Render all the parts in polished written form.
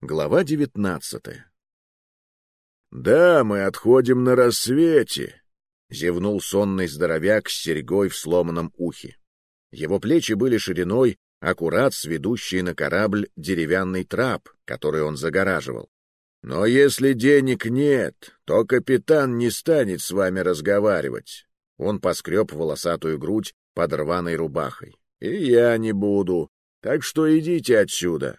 Глава 19. «Да, мы отходим на рассвете», — зевнул сонный здоровяк с серьгой в сломанном ухе. Его плечи были шириной аккурат с ведущей на корабль деревянный трап, который он загораживал. «Но если денег нет, то капитан не станет с вами разговаривать». Он поскреб волосатую грудь под рваной рубахой. «И я не буду, так что идите отсюда».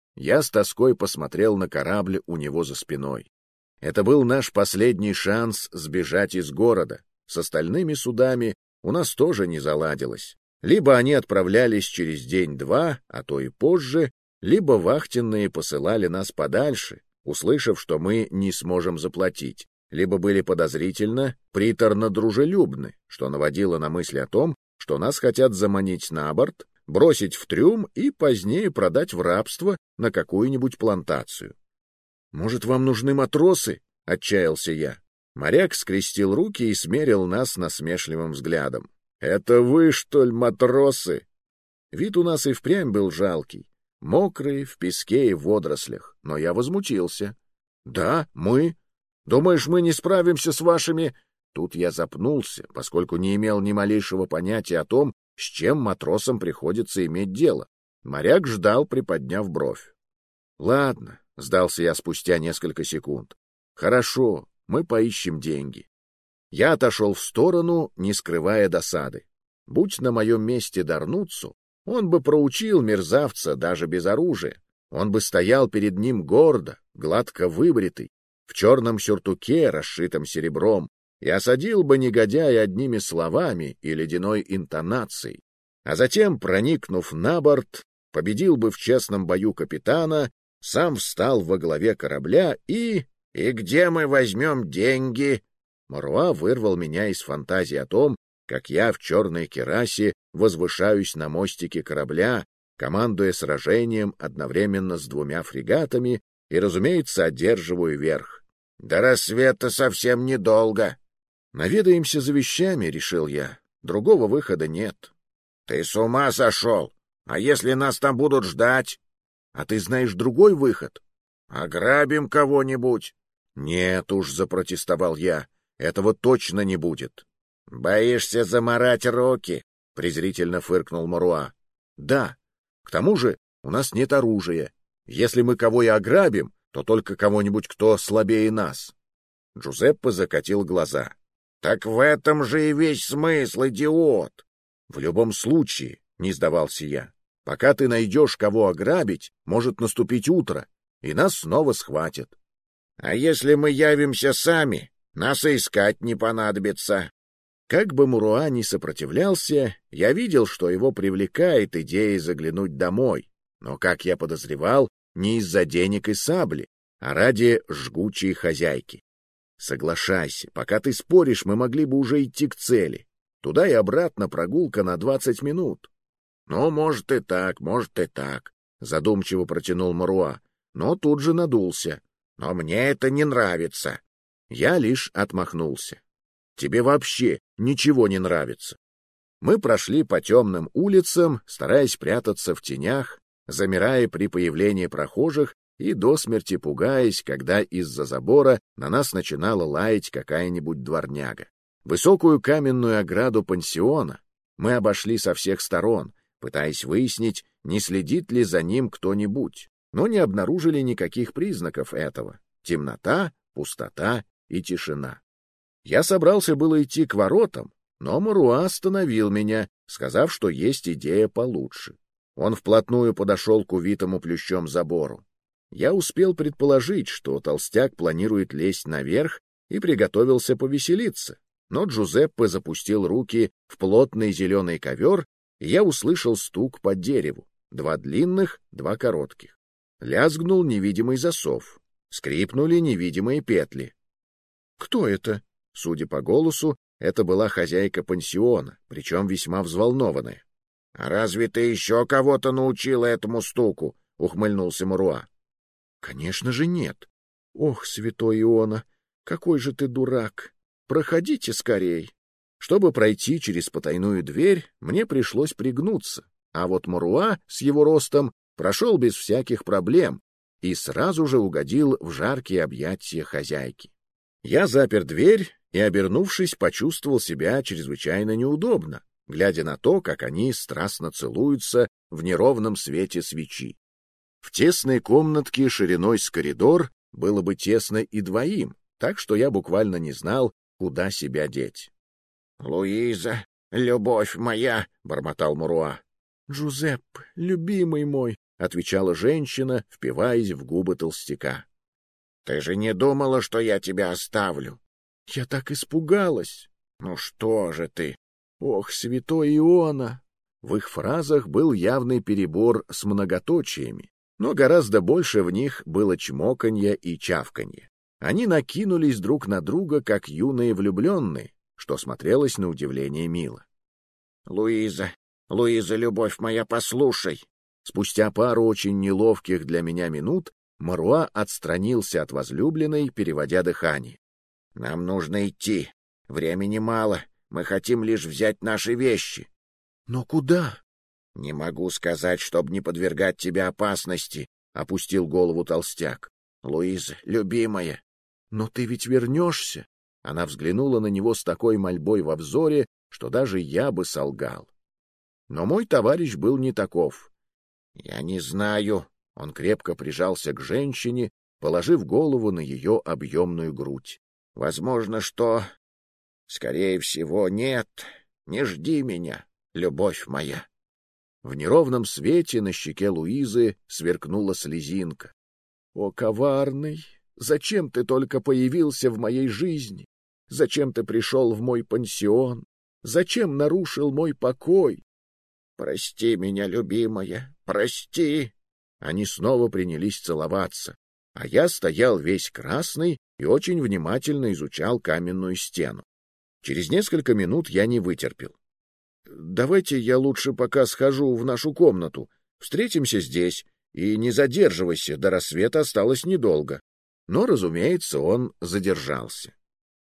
Я с тоской посмотрел на корабль у него за спиной. Это был наш последний шанс сбежать из города. С остальными судами у нас тоже не заладилось. Либо они отправлялись через день-два, а то и позже, либо вахтенные посылали нас подальше, услышав, что мы не сможем заплатить, либо были подозрительно, приторно-дружелюбны, что наводило на мысль о том, что нас хотят заманить на борт, бросить в трюм и позднее продать в рабство на какую-нибудь плантацию. «Может, вам нужны матросы?» — отчаялся я. Моряк скрестил руки и смерил нас насмешливым взглядом. «Это вы, что ли, матросы?» Вид у нас и впрямь был жалкий, мокрый, в песке и в водорослях, но я возмутился. «Да, мы. Думаешь, мы не справимся с вашими...» Тут я запнулся, поскольку не имел ни малейшего понятия о том, с чем матросам приходится иметь дело. Моряк ждал, приподняв бровь. «Ладно», — сдался я спустя несколько секунд. «Хорошо, мы поищем деньги». Я отошел в сторону, не скрывая досады. Будь на моем месте Дарнуццу, он бы проучил мерзавца даже без оружия. Он бы стоял перед ним гордо, гладко выбритый, в черном сюртуке, расшитом серебром, и осадил бы негодяя одними словами и ледяной интонацией, а затем, проникнув на борт, победил бы в честном бою капитана, сам встал во главе корабля и... «И где мы возьмем деньги?» Моруа вырвал меня из фантазии о том, как я в черной кирасе возвышаюсь на мостике корабля, командуя сражением одновременно с двумя фрегатами и, разумеется, одерживаю верх. «До рассвета совсем недолго». «Наведаемся за вещами», — решил я. «Другого выхода нет». «Ты с ума сошел? А если нас там будут ждать?» «А ты знаешь другой выход?» «Ограбим кого-нибудь». «Нет уж», — запротестовал я, — «этого точно не будет». «Боишься замарать руки?» — презрительно фыркнул Моруа. «Да. К тому же у нас нет оружия. Если мы кого и ограбим, то только кого-нибудь, кто слабее нас». Джузеппе закатил глаза. «Так в этом же и весь смысл, идиот!» «В любом случае», — не сдавался я, — «пока ты найдешь, кого ограбить, может наступить утро, и нас снова схватят». «А если мы явимся сами, нас и искать не понадобится». Как бы Моруа ни сопротивлялся, я видел, что его привлекает идея заглянуть домой, но, как я подозревал, не из-за денег и сабли, а ради жгучей хозяйки. Соглашайся, пока ты споришь, мы могли бы уже идти к цели. Туда и обратно прогулка на 20 минут. — Ну, может и так, — задумчиво протянул Моруа, но тут же надулся. — Но мне это не нравится. Я лишь отмахнулся. — Тебе вообще ничего не нравится. Мы прошли по темным улицам, стараясь прятаться в тенях, замирая при появлении прохожих и до смерти пугаясь, когда из-за забора на нас начинала лаять какая-нибудь дворняга. Высокую каменную ограду пансиона мы обошли со всех сторон, пытаясь выяснить, не следит ли за ним кто-нибудь, но не обнаружили никаких признаков этого. Темнота, пустота и тишина. Я собрался было идти к воротам, но Моруа остановил меня, сказав, что есть идея получше. Он вплотную подошел к увитому плющом забору. Я успел предположить, что толстяк планирует лезть наверх и приготовился повеселиться, но Джузеппе запустил руки в плотный зеленый ковер, и я услышал стук по дереву, 2 длинных, 2 коротких. Лязгнул невидимый засов, скрипнули невидимые петли. «Кто это?» Судя по голосу, это была хозяйка пансиона, причем весьма взволнованная. — А разве ты еще кого-то научила этому стуку? — ухмыльнулся Моруа. — Конечно же нет. Ох, святой Иона, какой же ты дурак! Проходите скорей. Чтобы пройти через потайную дверь, мне пришлось пригнуться, а вот Моруа с его ростом прошел без всяких проблем, и сразу же угодил в жаркие объятия хозяйки. Я запер дверь и, обернувшись, почувствовал себя чрезвычайно неудобно, глядя на то, как они страстно целуются в неровном свете свечи. В тесной комнатке шириной с коридор было бы тесно и двоим, так что я буквально не знал, куда себя деть. — Луиза, любовь моя! — бормотал Муруа. — Джузеппе, любимый мой! — отвечала женщина, впиваясь в губы толстяка. — Ты же не думала, что я тебя оставлю? — Я так испугалась. — Ну что же ты? — Ох, святой Иона! В их фразах был явный перебор с многоточиями, но гораздо больше в них было чмоканье и чавканье. Они накинулись друг на друга, как юные влюбленные, что смотрелось на удивление мило. — Луиза, Луиза, любовь моя, послушай! Спустя пару очень неловких для меня минут Муруа отстранился от возлюбленной, переводя дыхание. — Нам нужно идти. Времени мало. Мы хотим лишь взять наши вещи. — Но куда? — Не могу сказать, чтобы не подвергать тебя опасности, — опустил голову толстяк. — Луиза, любимая. — Но ты ведь вернешься? Она взглянула на него с такой мольбой во взоре, что даже я бы солгал. Но мой товарищ был не таков. — Я не знаю. Он крепко прижался к женщине, положив голову на ее объемную грудь. — Возможно, что... Скорее всего, нет. Не жди меня, любовь моя. В неровном свете на щеке Луизы сверкнула слезинка. — О, коварный! Зачем ты только появился в моей жизни? Зачем ты пришел в мой пансион? Зачем нарушил мой покой? Прости меня, любимая, прости. Они снова принялись целоваться, а я стоял весь красный и очень внимательно изучал каменную стену. Через несколько минут я не вытерпел. — Давайте я лучше пока схожу в нашу комнату. Встретимся здесь, и не задерживайся, до рассвета осталось недолго. Но, разумеется, он задержался.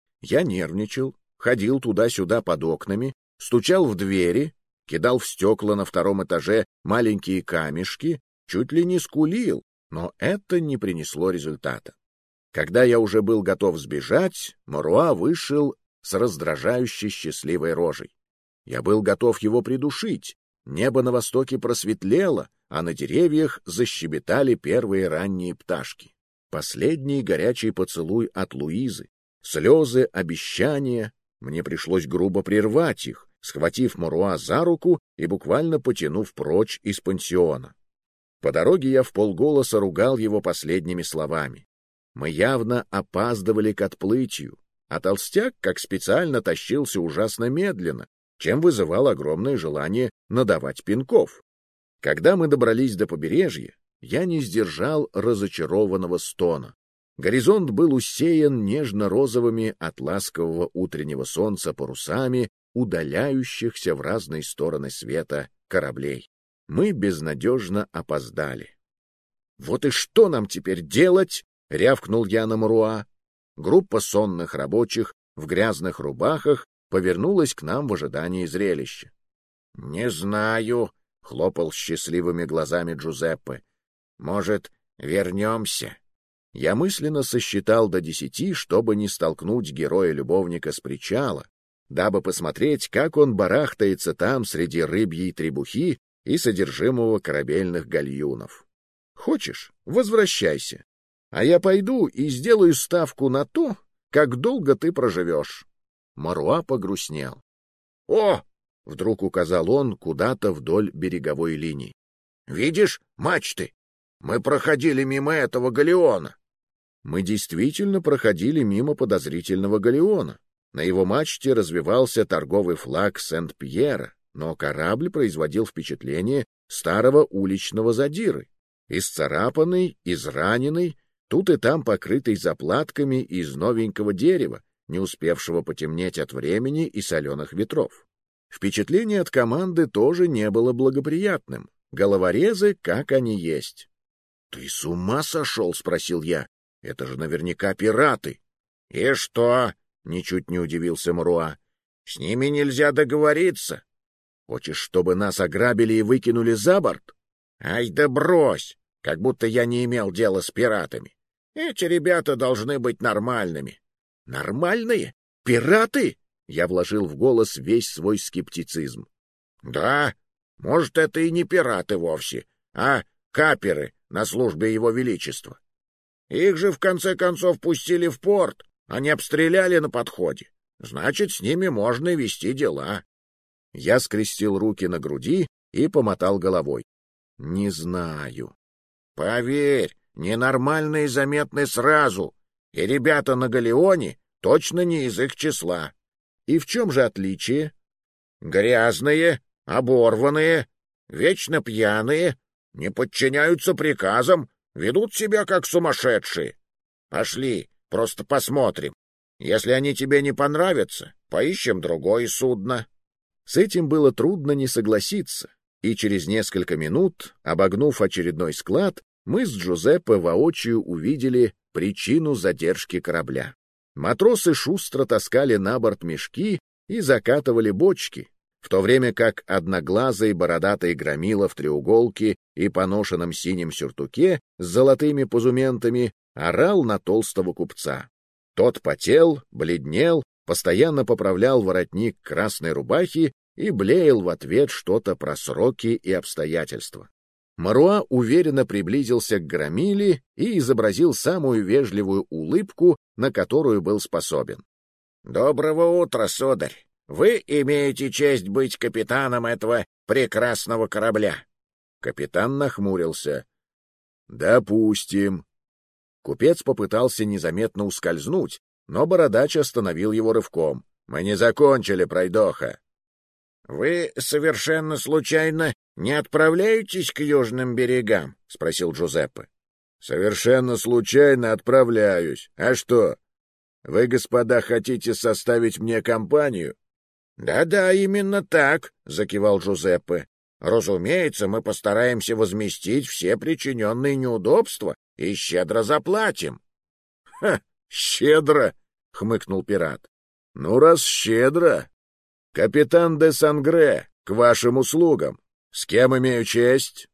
Я нервничал, ходил туда-сюда под окнами, стучал в двери, кидал в стекла на втором этаже маленькие камешки, чуть ли не скулил, но это не принесло результата. Когда я уже был готов сбежать, Муруа вышел с раздражающе счастливой рожей. Я был готов его придушить. Небо на востоке просветлело, а на деревьях защебетали первые ранние пташки. Последний горячий поцелуй от Луизы, слезы, обещания. Мне пришлось грубо прервать их, схватив Муруа за руку и буквально потянув прочь из пансиона. По дороге я вполголоса ругал его последними словами. Мы явно опаздывали к отплытию, а толстяк, как специально, тащился ужасно медленно, чем вызывал огромное желание надавать пинков. Когда мы добрались до побережья, я не сдержал разочарованного стона. Горизонт был усеян нежно-розовыми от ласкового утреннего солнца парусами удаляющихся в разные стороны света кораблей. Мы безнадежно опоздали. — Вот и что нам теперь делать? — рявкнул я на Муруа. Группа сонных рабочих в грязных рубахах повернулась к нам в ожидании зрелища. — Не знаю, — хлопал счастливыми глазами Джузеппе. — Может, вернемся? Я мысленно сосчитал до 10, чтобы не столкнуть героя-любовника с причала, дабы посмотреть, как он барахтается там среди рыбьей требухи и содержимого корабельных гальюнов. Хочешь, возвращайся, а я пойду и сделаю ставку на то, как долго ты проживешь. Муруа погрустнел. — О! — вдруг указал он куда-то вдоль береговой линии. — Видишь мачты? Мы проходили мимо этого галеона. Мы действительно проходили мимо подозрительного галеона. На его мачте развевался торговый флаг Сент-Пьера, но корабль производил впечатление старого уличного задиры. Исцарапанный, израненный, тут и там покрытый заплатками из новенького дерева, не успевшего потемнеть от времени и соленых ветров. Впечатление от команды тоже не было благоприятным. Головорезы, как они есть. — Ты с ума сошел? — спросил я. — Это же наверняка пираты. — И что? — ничуть не удивился Муруа. — С ними нельзя договориться. — Хочешь, чтобы нас ограбили и выкинули за борт? — Ай да брось! как будто я не имел дела с пиратами. Эти ребята должны быть нормальными. Нормальные? Пираты? Я вложил в голос весь свой скептицизм. Да, может, это и не пираты вовсе, а каперы на службе Его Величества. Их же, в конце концов, пустили в порт, а не обстреляли на подходе. Значит, с ними можно вести дела. Я скрестил руки на груди и помотал головой. Не знаю. Поверь, ненормальные заметны сразу, и ребята на галеоне точно не из их числа. И в чем же отличие? Грязные, оборванные, вечно пьяные, не подчиняются приказам, ведут себя как сумасшедшие. Пошли, просто посмотрим. Если они тебе не понравятся, поищем другое судно. С этим было трудно не согласиться, и через несколько минут, обогнув очередной склад, мы с Джузеппе воочию увидели причину задержки корабля. Матросы шустро таскали на борт мешки и закатывали бочки, в то время как одноглазый бородатый громила в треуголке и поношенном синем сюртуке с золотыми позументами орал на толстого купца. Тот потел, бледнел, постоянно поправлял воротник красной рубахи и блеял в ответ что-то про сроки и обстоятельства. Маруа уверенно приблизился к громиле и изобразил самую вежливую улыбку, на которую был способен. — Доброго утра, сударь! Вы имеете честь быть капитаном этого прекрасного корабля. Капитан нахмурился. — Допустим. Купец попытался незаметно ускользнуть, но бородач остановил его рывком. — Мы не закончили, пройдоха. — Вы совершенно случайно не отправляетесь к южным берегам? — спросил Джузеппе. — Совершенно случайно отправляюсь. А что? Вы, господа, хотите составить мне компанию? Да-да, именно так, — закивал Джузеппе. — Разумеется, мы постараемся возместить все причиненные неудобства и щедро заплатим. — Ха, щедро! — хмыкнул пират. — Ну, раз щедро... Капитан де Сангре, к вашим услугам. С кем имею честь?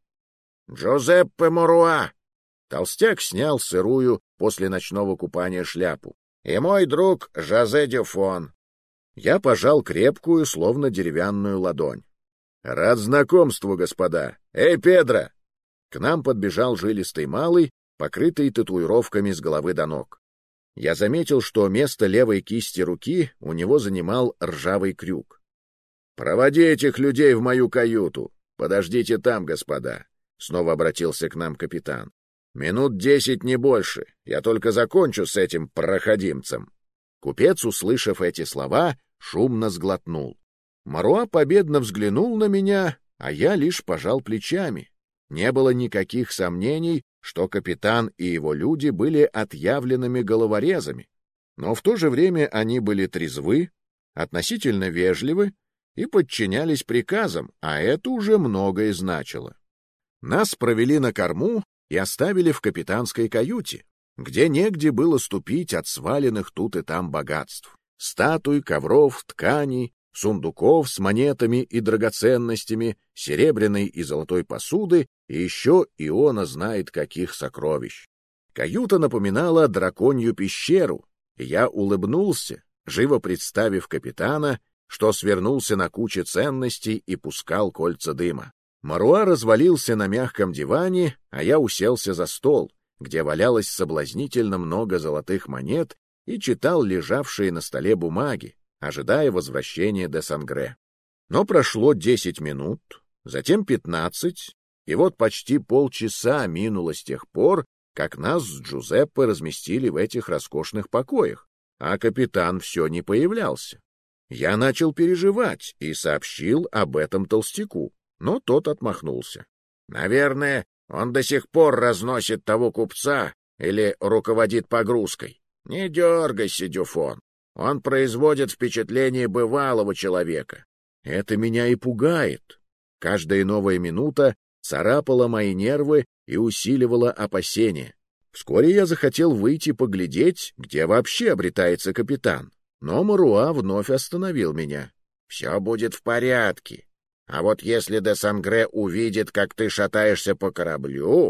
Джузеппе Маруа. Толстяк снял сырую после ночного купания шляпу. И мой друг Жозе Дюфон. Я пожал крепкую, словно деревянную ладонь. Рад знакомству, господа. Эй, Педро! К нам подбежал жилистый малый, покрытый татуировками с головы до ног. Я заметил, что место левой кисти руки у него занимал ржавый крюк. — Проводи этих людей в мою каюту. Подождите там, господа. Снова обратился к нам капитан. — Минут 10, не больше. Я только закончу с этим проходимцем. Купец, услышав эти слова, шумно сглотнул. Маруа победно взглянул на меня, а я лишь пожал плечами. Не было никаких сомнений, что капитан и его люди были отъявленными головорезами, но в то же время они были трезвы, относительно вежливы и подчинялись приказам, а это уже многое значило. Нас провели на корму и оставили в капитанской каюте, где негде было ступить от сваленных тут и там богатств. Статуй, ковров, тканей, сундуков с монетами и драгоценностями, серебряной и золотой посуды и еще Иона знает каких сокровищ. Каюта напоминала драконью пещеру, и я улыбнулся, живо представив капитана, что свернулся на куче ценностей и пускал кольца дыма. Маруа развалился на мягком диване, а я уселся за стол, где валялось соблазнительно много золотых монет, и читал лежавшие на столе бумаги, ожидая возвращения де Сангре. Но прошло 10 минут, затем 15, и вот почти полчаса минуло с тех пор, как нас с Джузеппе разместили в этих роскошных покоях, а капитан все не появлялся. Я начал переживать и сообщил об этом толстяку, но тот отмахнулся. — Наверное, он до сих пор разносит того купца или руководит погрузкой. Не дергайся, Дюфон. Он производит впечатление бывалого человека. Это меня и пугает. Каждая новая минута царапала мои нервы и усиливала опасения. Вскоре я захотел выйти поглядеть, где вообще обретается капитан, но Маруа вновь остановил меня. — Все будет в порядке. А вот если де Сангре увидит, как ты шатаешься по кораблю,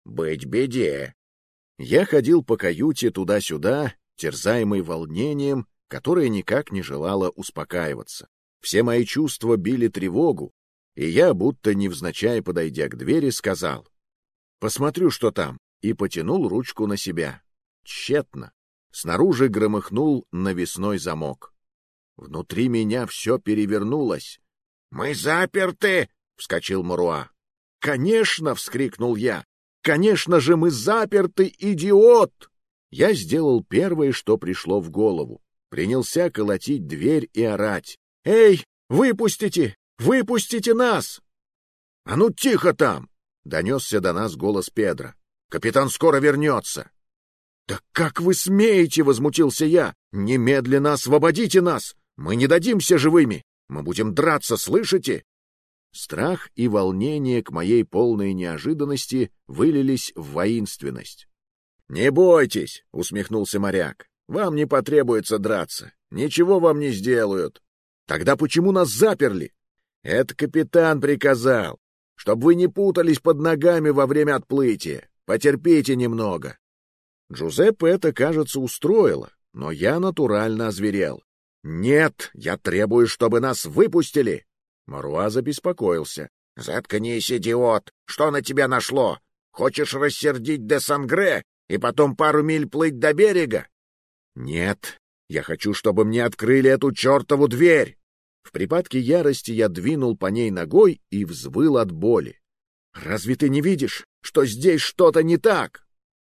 быть беде. Я ходил по каюте туда-сюда, терзаемый волнением, которое никак не желало успокаиваться. Все мои чувства били тревогу, и я, будто невзначай подойдя к двери, сказал: «Посмотрю, что там», и потянул ручку на себя. Тщетно. Снаружи громыхнул навесной замок. Внутри меня все перевернулось. «Мы заперты!» — вскочил Муруа. «Конечно!» — вскрикнул я. «Конечно же мы заперты, идиот!» Я сделал первое, что пришло в голову. Принялся колотить дверь и орать: «Эй, выпустите! Выпустите нас!» «А ну тихо там!» — донесся до нас голос Педро. «Капитан скоро вернется!» «Да как вы смеете!» — возмутился я. «Немедленно освободите нас! Мы не дадимся живыми! Мы будем драться, слышите?» Страх и волнение к моей полной неожиданности вылились в воинственность. «Не бойтесь!» — усмехнулся моряк. «Вам не потребуется драться. Ничего вам не сделают. Тогда почему нас заперли?» «Это капитан приказал, чтобы вы не путались под ногами во время отплытия. Потерпите немного». Джузеппе это, кажется, устроило, но я натурально озверел. «Нет, я требую, чтобы нас выпустили!» Муруа забеспокоился. «Заткнись, идиот! Что на тебя нашло? Хочешь рассердить де Сангре и потом пару миль плыть до берега?» «Нет, я хочу, чтобы мне открыли эту чертову дверь!» В припадке ярости я двинул по ней ногой и взвыл от боли. «Разве ты не видишь, что здесь что-то не так?»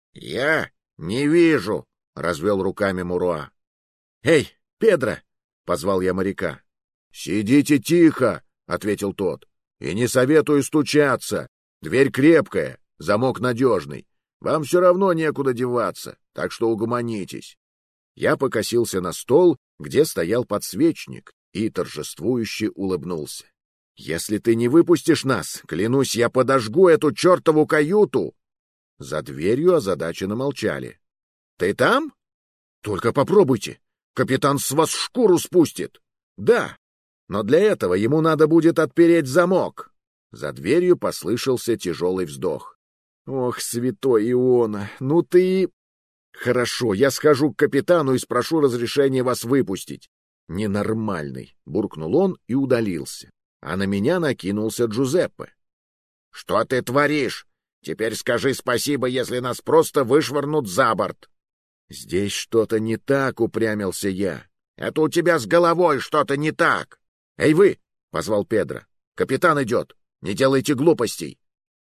«Я не вижу», — развел руками Муруа. «Эй, Педро!» — позвал я моряка. «Сидите тихо!» — ответил тот. «И не советую стучаться. Дверь крепкая, замок надежный. Вам все равно некуда деваться, так что угомонитесь». Я покосился на стол, где стоял подсвечник, и торжествующе улыбнулся. «Если ты не выпустишь нас, клянусь, я подожгу эту чертову каюту!» За дверью озадаченно молчали. «Ты там? Только попробуйте. Капитан с вас шкуру спустит». «Да, но для этого ему надо будет отпереть замок». За дверью послышался тяжелый вздох. «Ох, святой Иона, ну ты...» «Хорошо, я схожу к капитану и спрошу разрешения вас выпустить». «Ненормальный», — буркнул он и удалился. А на меня накинулся Джузеппе. «Что ты творишь? Теперь скажи спасибо, если нас просто вышвырнут за борт». «Здесь что-то не так», — упрямился я. «Это у тебя с головой что-то не так». «Эй вы!» — позвал Педро. «Капитан идет. Не делайте глупостей».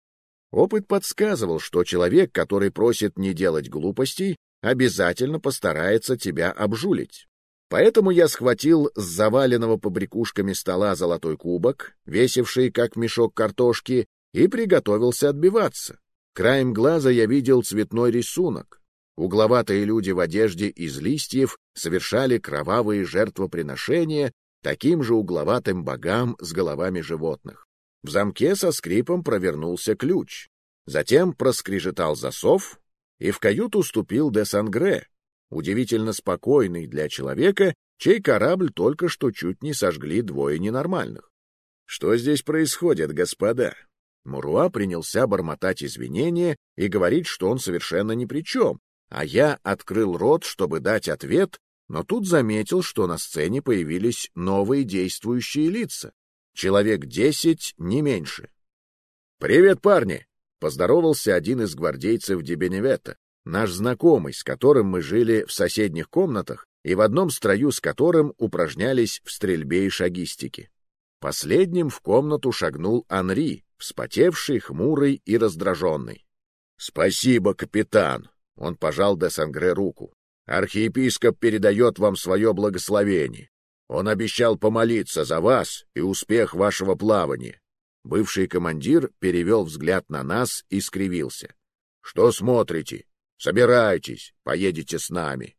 Опыт подсказывал, что человек, который просит не делать глупостей, обязательно постарается тебя обжулить. Поэтому я схватил с заваленного побрякушками стола золотой кубок, весивший как мешок картошки, и приготовился отбиваться. Краем глаза я видел цветной рисунок. Угловатые люди в одежде из листьев совершали кровавые жертвоприношения таким же угловатым богам с головами животных. В замке со скрипом провернулся ключ. Затем проскрежетал засов, и в каюту ступил де Сангре, удивительно спокойный для человека, чей корабль только что чуть не сожгли двое ненормальных. «Что здесь происходит, господа?» Муруа принялся бормотать извинения и говорить, что он совершенно ни при чем, а я открыл рот, чтобы дать ответ, но тут заметил, что на сцене появились новые действующие лица. Человек 10, не меньше. «Привет, парни!» — поздоровался один из гвардейцев Ди-Беневето, наш знакомый, с которым мы жили в соседних комнатах и в одном строю с которым упражнялись в стрельбе и шагистике. Последним в комнату шагнул Анри, вспотевший, хмурый и раздраженный. «Спасибо, капитан!» — он пожал де Сангре руку. «Архиепископ передает вам свое благословение. Он обещал помолиться за вас и успех вашего плавания». Бывший командир перевел взгляд на нас и скривился. «Что смотрите? Собирайтесь, поедете с нами».